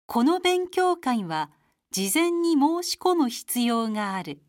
この勉強会は事前に申し込む必要がある。